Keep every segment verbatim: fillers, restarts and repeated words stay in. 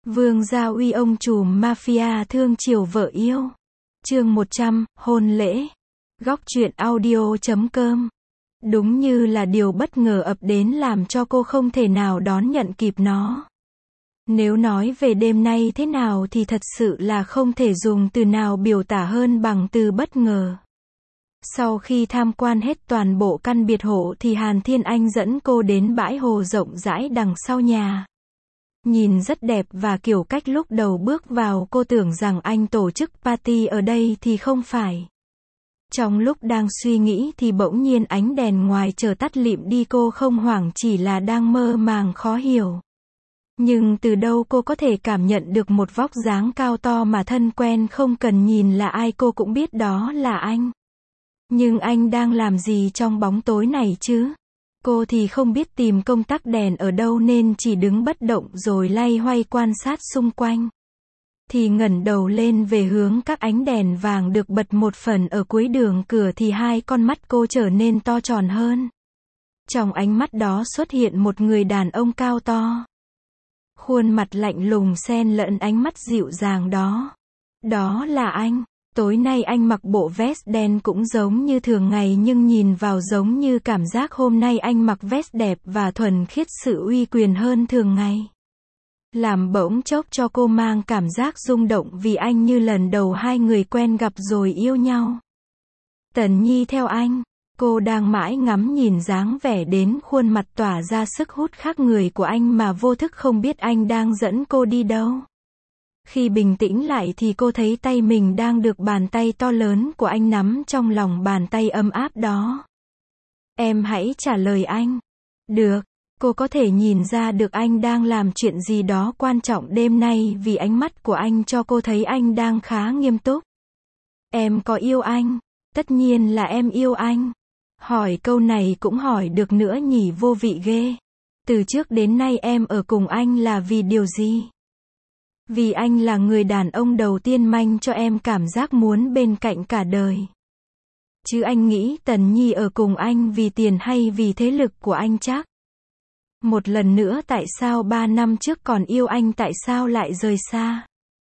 Vương Gia Uy ông trùm mafia thương chiều vợ yêu. Chương một trăm, hôn lễ. Góc truyện audio chấm com. Đúng như là điều bất ngờ ập đến làm cho cô không thể nào đón nhận kịp nó. Nếu nói về đêm nay thế nào thì thật sự là không thể dùng từ nào biểu tả hơn bằng từ bất ngờ. Sau khi tham quan hết toàn bộ căn biệt hộ thì Hàn Thiên Anh dẫn cô đến bãi hồ rộng rãi đằng sau nhà. Nhìn rất đẹp và kiểu cách lúc đầu bước vào cô tưởng rằng anh tổ chức party ở đây thì không phải. Trong lúc đang suy nghĩ thì bỗng nhiên ánh đèn ngoài chợt tắt lịm đi, cô không hoảng chỉ là đang mơ màng khó hiểu. Nhưng từ đâu cô có thể cảm nhận được một vóc dáng cao to mà thân quen, không cần nhìn là ai cô cũng biết đó là anh. Nhưng anh đang làm gì trong bóng tối này chứ? Cô thì không biết tìm công tắc đèn ở đâu nên chỉ đứng bất động rồi loay hoay quan sát xung quanh. Thì ngẩng đầu lên về hướng các ánh đèn vàng được bật một phần ở cuối đường cửa thì hai con mắt cô trở nên to tròn hơn. Trong ánh mắt đó xuất hiện một người đàn ông cao to. Khuôn mặt lạnh lùng xen lẫn ánh mắt dịu dàng đó. Đó là anh. Tối nay anh mặc bộ vest đen cũng giống như thường ngày nhưng nhìn vào giống như cảm giác hôm nay anh mặc vest đẹp và thuần khiết, sự uy quyền hơn thường ngày. Làm bỗng chốc cho cô mang cảm giác rung động vì anh như lần đầu hai người quen gặp rồi yêu nhau. Tần Nhi theo anh. Cô đang mãi ngắm nhìn dáng vẻ đến khuôn mặt tỏa ra sức hút khác người của anh mà vô thức không biết anh đang dẫn cô đi đâu. Khi bình tĩnh lại thì cô thấy tay mình đang được bàn tay to lớn của anh nắm trong lòng bàn tay ấm áp đó. Em hãy trả lời anh. Được. Cô có thể nhìn ra được anh đang làm chuyện gì đó quan trọng đêm nay vì ánh mắt của anh cho cô thấy anh đang khá nghiêm túc. Em có yêu anh? Tất nhiên là em yêu anh. Hỏi câu này cũng hỏi được nữa nhỉ, vô vị ghê. Từ trước đến nay em ở cùng anh là vì điều gì? Vì anh là người đàn ông đầu tiên mang cho em cảm giác muốn bên cạnh cả đời. Chứ anh nghĩ Tần Nhi ở cùng anh vì tiền hay vì thế lực của anh chắc? Một lần nữa, tại sao ba năm trước còn yêu anh tại sao lại rời xa?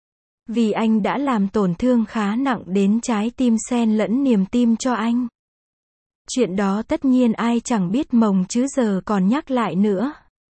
Vì anh đã làm tổn thương khá nặng đến trái tim xen lẫn niềm tin cho anh. Chuyện đó tất nhiên ai chẳng biết mồng chứ giờ còn nhắc lại nữa.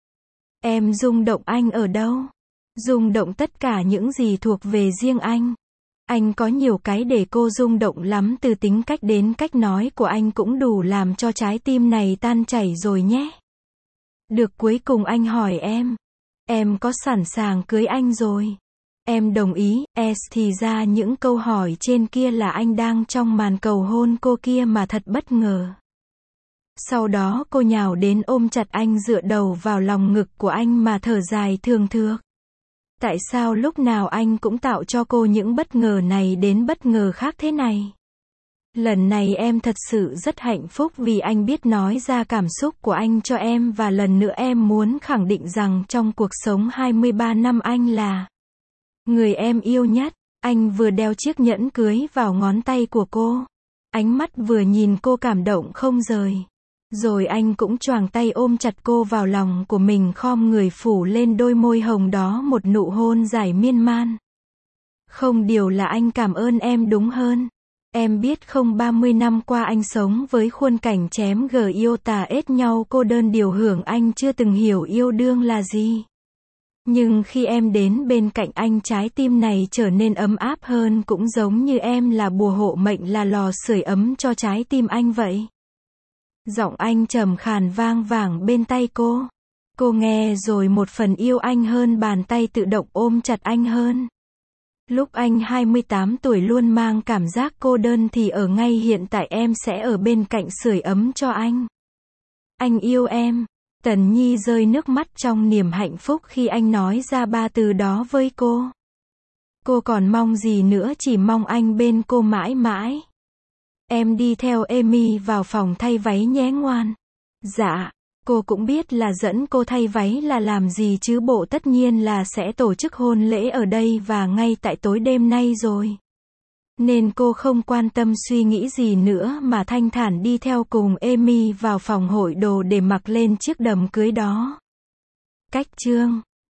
Em rung động anh ở đâu? Rung động tất cả những gì thuộc về riêng anh. Anh có nhiều cái để cô rung động lắm, từ tính cách đến cách nói của anh cũng đủ làm cho trái tim này tan chảy rồi nhé. Được, cuối cùng anh hỏi em. Em có sẵn sàng cưới anh rồi? Em đồng ý. Es thì ra những câu hỏi trên kia là anh đang trong màn cầu hôn cô kia mà thật bất ngờ. Sau đó cô nhào đến ôm chặt anh, dựa đầu vào lòng ngực của anh mà thở dài thường thượt. Tại sao lúc nào anh cũng tạo cho cô những bất ngờ này đến bất ngờ khác thế này? Lần này em thật sự rất hạnh phúc vì anh biết nói ra cảm xúc của anh cho em, và lần nữa em muốn khẳng định rằng trong cuộc sống hai mươi ba năm anh là người em yêu nhất. Anh vừa đeo chiếc nhẫn cưới vào ngón tay của cô. Ánh mắt vừa nhìn cô cảm động không rời. Rồi anh cũng choàng tay ôm chặt cô vào lòng của mình, khom người phủ lên đôi môi hồng đó một nụ hôn dài miên man. Không, điều là anh cảm ơn em đúng hơn. Em biết không, ba mươi năm qua anh sống với khuôn cảnh chém gờ yêu tà ết nhau, cô đơn điều hưởng, anh chưa từng hiểu yêu đương là gì. Nhưng khi em đến bên cạnh anh, trái tim này trở nên ấm áp hơn, cũng giống như em là bùa hộ mệnh, là lò sưởi ấm cho trái tim anh vậy. Giọng anh trầm khàn vang vẳng bên tai cô. Cô nghe rồi một phần yêu anh hơn, bàn tay tự động ôm chặt anh hơn. Lúc anh hai mươi tám tuổi luôn mang cảm giác cô đơn thì ở ngay hiện tại em sẽ ở bên cạnh sưởi ấm cho anh. Anh yêu em. Tần Nhi rơi nước mắt trong niềm hạnh phúc khi anh nói ra ba từ đó với cô. Cô còn mong gì nữa, chỉ mong anh bên cô mãi mãi. Em đi theo Amy vào phòng thay váy nhé ngoan. Dạ. Cô cũng biết là dẫn cô thay váy là làm gì chứ bộ, tất nhiên là sẽ tổ chức hôn lễ ở đây và ngay tại tối đêm nay rồi. Nên cô không quan tâm suy nghĩ gì nữa mà thanh thản đi theo cùng Amy vào phòng hội đồ để mặc lên chiếc đầm cưới đó. Cách chương